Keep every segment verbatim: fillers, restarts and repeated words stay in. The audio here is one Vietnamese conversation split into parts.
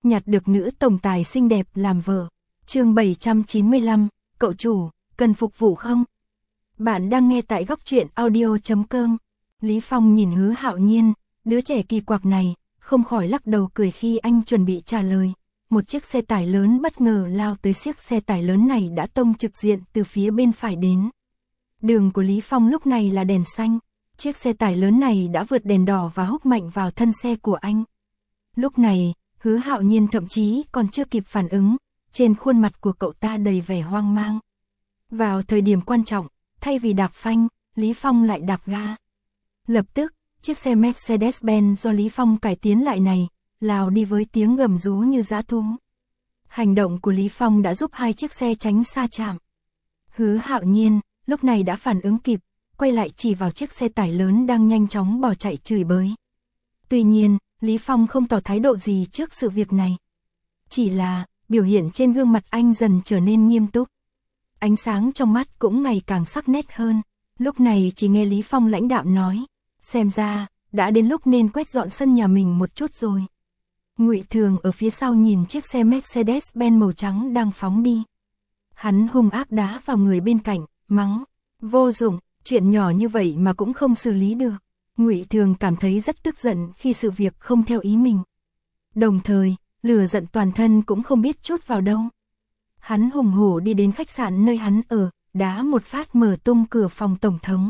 nhặt được nữ tổng tài xinh đẹp làm vợ. Chương bảy trăm chín mươi lăm, cậu chủ, cần phục vụ không? Bạn đang nghe tại góc truyện audio chấm com. Lý Phong nhìn Hứa Hạo Nhiên, đứa trẻ kỳ quặc này, không khỏi lắc đầu cười khi anh chuẩn bị trả lời. Một chiếc xe tải lớn bất ngờ lao tới, chiếc xe tải lớn này đã tông trực diện từ phía bên phải đến. Đường của Lý Phong lúc này là đèn xanh, chiếc xe tải lớn này đã vượt đèn đỏ và húc mạnh vào thân xe của anh. Lúc này, Hứa Hạo Nhiên thậm chí còn chưa kịp phản ứng, trên khuôn mặt của cậu ta đầy vẻ hoang mang. Vào thời điểm quan trọng, thay vì đạp phanh, Lý Phong lại đạp ga. Lập tức, chiếc xe Mercedes-Benz do Lý Phong cải tiến lại này, lao đi với tiếng gầm rú như dã thú. Hành động của Lý Phong đã giúp hai chiếc xe tránh xa chạm. Hứa Hạo Nhiên, lúc này đã phản ứng kịp, quay lại chỉ vào chiếc xe tải lớn đang nhanh chóng bỏ chạy chửi bới. Tuy nhiên, Lý Phong không tỏ thái độ gì trước sự việc này. Chỉ là, biểu hiện trên gương mặt anh dần trở nên nghiêm túc. Ánh sáng trong mắt cũng ngày càng sắc nét hơn. Lúc này chỉ nghe Lý Phong lãnh đạm nói, xem ra, đã đến lúc nên quét dọn sân nhà mình một chút rồi. Ngụy Thường ở phía sau nhìn chiếc xe Mercedes-Benz màu trắng đang phóng đi. Hắn hung ác đá vào người bên cạnh, mắng, vô dụng, chuyện nhỏ như vậy mà cũng không xử lý được. Ngụy Thường cảm thấy rất tức giận khi sự việc không theo ý mình. Đồng thời, lửa giận toàn thân cũng không biết trút vào đâu. Hắn hùng hổ đi đến khách sạn nơi hắn ở, đá một phát mở tung cửa phòng tổng thống.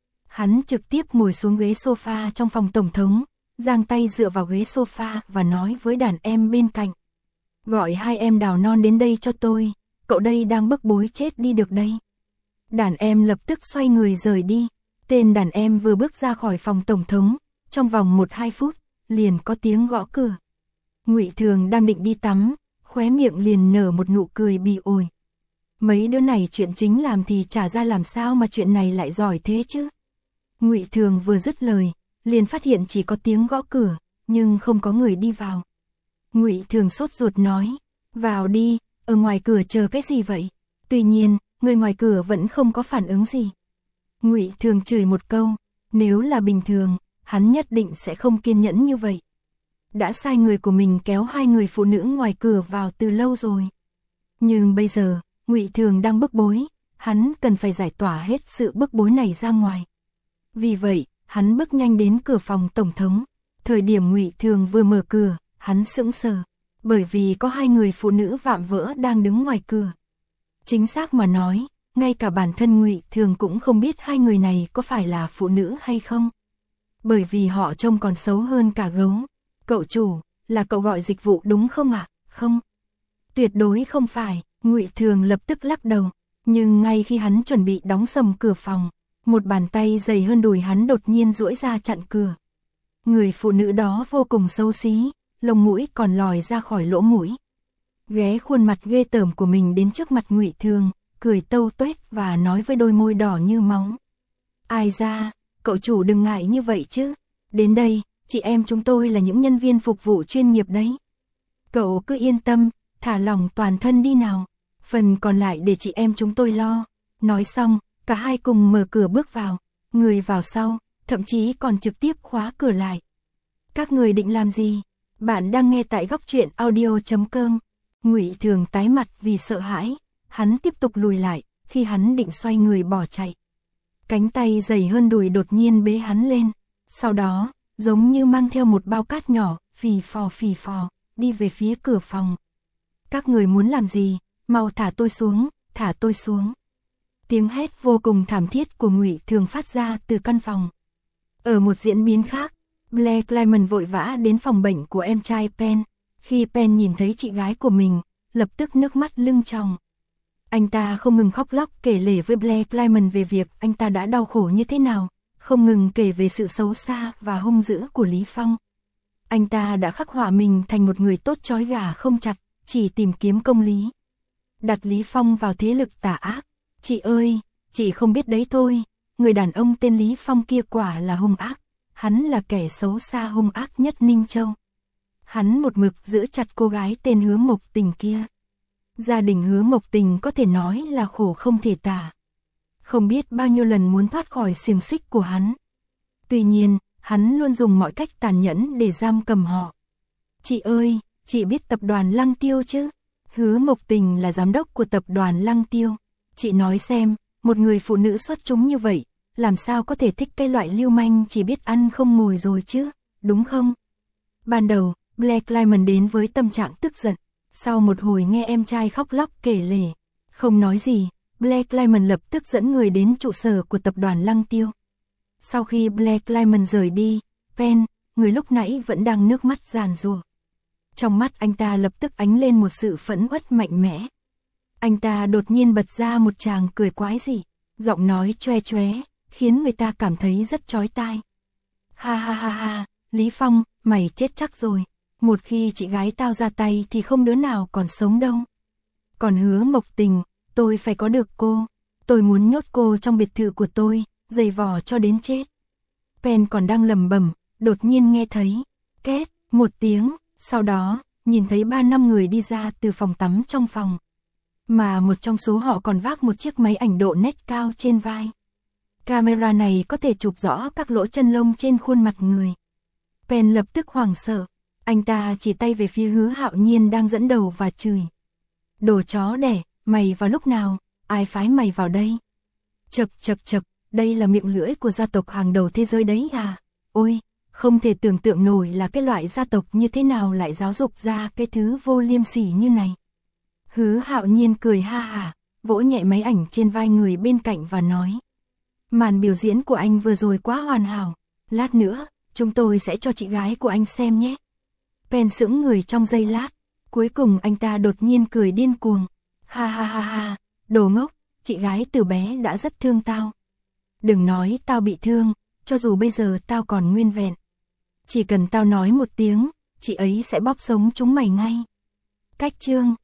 Hắn trực tiếp ngồi xuống ghế sofa trong phòng tổng thống, giang tay dựa vào ghế sofa và nói với đàn em bên cạnh. Gọi hai em Đào Non đến đây cho tôi, cậu đây đang bức bối chết đi được đây. Đàn em lập tức xoay người rời đi. Tên đàn em vừa bước ra khỏi phòng tổng thống, trong vòng một hai phút, liền có tiếng gõ cửa. Ngụy Thường đang định đi tắm, khóe miệng liền nở một nụ cười bỉ ổi. Mấy đứa này chuyện chính làm thì chả ra làm sao mà chuyện này lại giỏi thế chứ. Ngụy Thường vừa dứt lời, liền phát hiện chỉ có tiếng gõ cửa, nhưng không có người đi vào. Ngụy Thường sốt ruột nói, vào đi, ở ngoài cửa chờ cái gì vậy? Tuy nhiên, người ngoài cửa vẫn không có phản ứng gì. Ngụy Thường chửi một câu, nếu là bình thường, hắn nhất định sẽ không kiên nhẫn như vậy. Đã sai người của mình kéo hai người phụ nữ ngoài cửa vào từ lâu rồi. Nhưng bây giờ, Ngụy Thường đang bức bối, hắn cần phải giải tỏa hết sự bức bối này ra ngoài. Vì vậy, hắn bước nhanh đến cửa phòng tổng thống. Thời điểm Ngụy Thường vừa mở cửa, hắn sững sờ, bởi vì có hai người phụ nữ vạm vỡ đang đứng ngoài cửa. Chính xác mà nói, ngay cả bản thân Ngụy Thường cũng không biết hai người này có phải là phụ nữ hay không. Bởi vì họ trông còn xấu hơn cả gấu. Cậu chủ, là cậu gọi dịch vụ đúng không ạ? À? Không. Tuyệt đối không phải, Ngụy Thường lập tức lắc đầu. Nhưng ngay khi hắn chuẩn bị đóng sầm cửa phòng, một bàn tay dày hơn đùi hắn đột nhiên duỗi ra chặn cửa. Người phụ nữ đó vô cùng xấu xí, lông mũi còn lòi ra khỏi lỗ mũi. Ghé khuôn mặt ghê tởm của mình đến trước mặt Ngụy Thường, cười tâu tuét và nói với đôi môi đỏ như máu. Ai ra, cậu chủ đừng ngại như vậy chứ. Đến đây, chị em chúng tôi là những nhân viên phục vụ chuyên nghiệp đấy. Cậu cứ yên tâm, thả lỏng toàn thân đi nào. Phần còn lại để chị em chúng tôi lo. Nói xong, cả hai cùng mở cửa bước vào. Người vào sau, thậm chí còn trực tiếp khóa cửa lại. Các người định làm gì? Bạn đang nghe tại góc truyện audio chấm com. Ngụy Thường tái mặt vì sợ hãi. Hắn tiếp tục lùi lại, khi hắn định xoay người bỏ chạy. Cánh tay dày hơn đùi đột nhiên bế hắn lên. Sau đó, giống như mang theo một bao cát nhỏ, phì phò phì phò, đi về phía cửa phòng. Các người muốn làm gì? Mau thả tôi xuống, thả tôi xuống. Tiếng hét vô cùng thảm thiết của Ngụy Thường phát ra từ căn phòng. Ở một diễn biến khác, Blair Clement vội vã đến phòng bệnh của em trai Penn. Khi Penn nhìn thấy chị gái của mình, lập tức nước mắt lưng tròng. Anh ta không ngừng khóc lóc kể lể với Blair Clement về việc anh ta đã đau khổ như thế nào, không ngừng kể về sự xấu xa và hung dữ của Lý Phong. Anh ta đã khắc họa mình thành một người tốt trói gà không chặt, chỉ tìm kiếm công lý. Đặt Lý Phong vào thế lực tà ác. Chị ơi, chị không biết đấy thôi, người đàn ông tên Lý Phong kia quả là hung ác. Hắn là kẻ xấu xa hung ác nhất Ninh Châu. Hắn một mực giữ chặt cô gái tên Hứa Mộc Tình kia. Gia đình Hứa Mộc Tình có thể nói là khổ không thể tả. Không biết bao nhiêu lần muốn thoát khỏi xiềng xích của hắn. Tuy nhiên, hắn luôn dùng mọi cách tàn nhẫn để giam cầm họ. Chị ơi, Chị biết tập đoàn Lăng Tiêu chứ? Hứa Mộc Tình là giám đốc của tập đoàn Lăng Tiêu. Chị nói xem, một người phụ nữ xuất chúng như vậy, làm sao có thể thích cái loại lưu manh chỉ biết ăn không ngồi rồi chứ, đúng không? Ban đầu, Black Diamond đến với tâm trạng tức giận. Sau một hồi nghe em trai khóc lóc kể lể, không nói gì, Black Diamond lập tức dẫn người đến trụ sở của tập đoàn Lăng Tiêu. Sau khi Black Diamond rời đi, Pen, người lúc nãy vẫn đang nước mắt giàn giụa. Trong mắt anh ta lập tức ánh lên một sự phẫn uất mạnh mẽ. Anh ta đột nhiên bật ra một tràng cười quái dị, giọng nói choe choé, khiến người ta cảm thấy rất chói tai. Ha ha ha ha, Lý Phong, mày chết chắc rồi. Một khi chị gái tao ra tay thì không đứa nào còn sống đâu. Còn Hứa Mộc Tình, tôi phải có được cô. Tôi muốn nhốt cô trong biệt thự của tôi, giày vò cho đến chết. Pen còn đang lẩm bẩm, đột nhiên nghe thấy két một tiếng, sau đó nhìn thấy ba năm người đi ra từ phòng tắm trong phòng. Mà một trong số họ còn vác một chiếc máy ảnh độ nét cao trên vai. Camera này có thể chụp rõ các lỗ chân lông trên khuôn mặt người. Pen lập tức hoảng sợ, anh ta chỉ tay về phía Hứa Hạo Nhiên đang dẫn đầu và chửi. Đồ chó đẻ, mày vào lúc nào, ai phái mày vào đây? Chật chật chật, đây là miệng lưỡi của gia tộc hàng đầu thế giới đấy à? Ôi, không thể tưởng tượng nổi là cái loại gia tộc như thế nào lại giáo dục ra cái thứ vô liêm sỉ như này. Hứa Hạo Nhiên cười ha hả, vỗ nhẹ máy ảnh trên vai người bên cạnh và nói. Màn biểu diễn của anh vừa rồi quá hoàn hảo, lát nữa, chúng tôi sẽ cho chị gái của anh xem nhé. Pen sững người trong giây lát, cuối cùng anh ta đột nhiên cười điên cuồng. Ha ha ha ha, đồ ngốc, chị gái từ bé đã rất thương tao. Đừng nói tao bị thương, cho dù bây giờ tao còn nguyên vẹn. Chỉ cần tao nói một tiếng, chị ấy sẽ bóp sống chúng mày ngay. Cách chương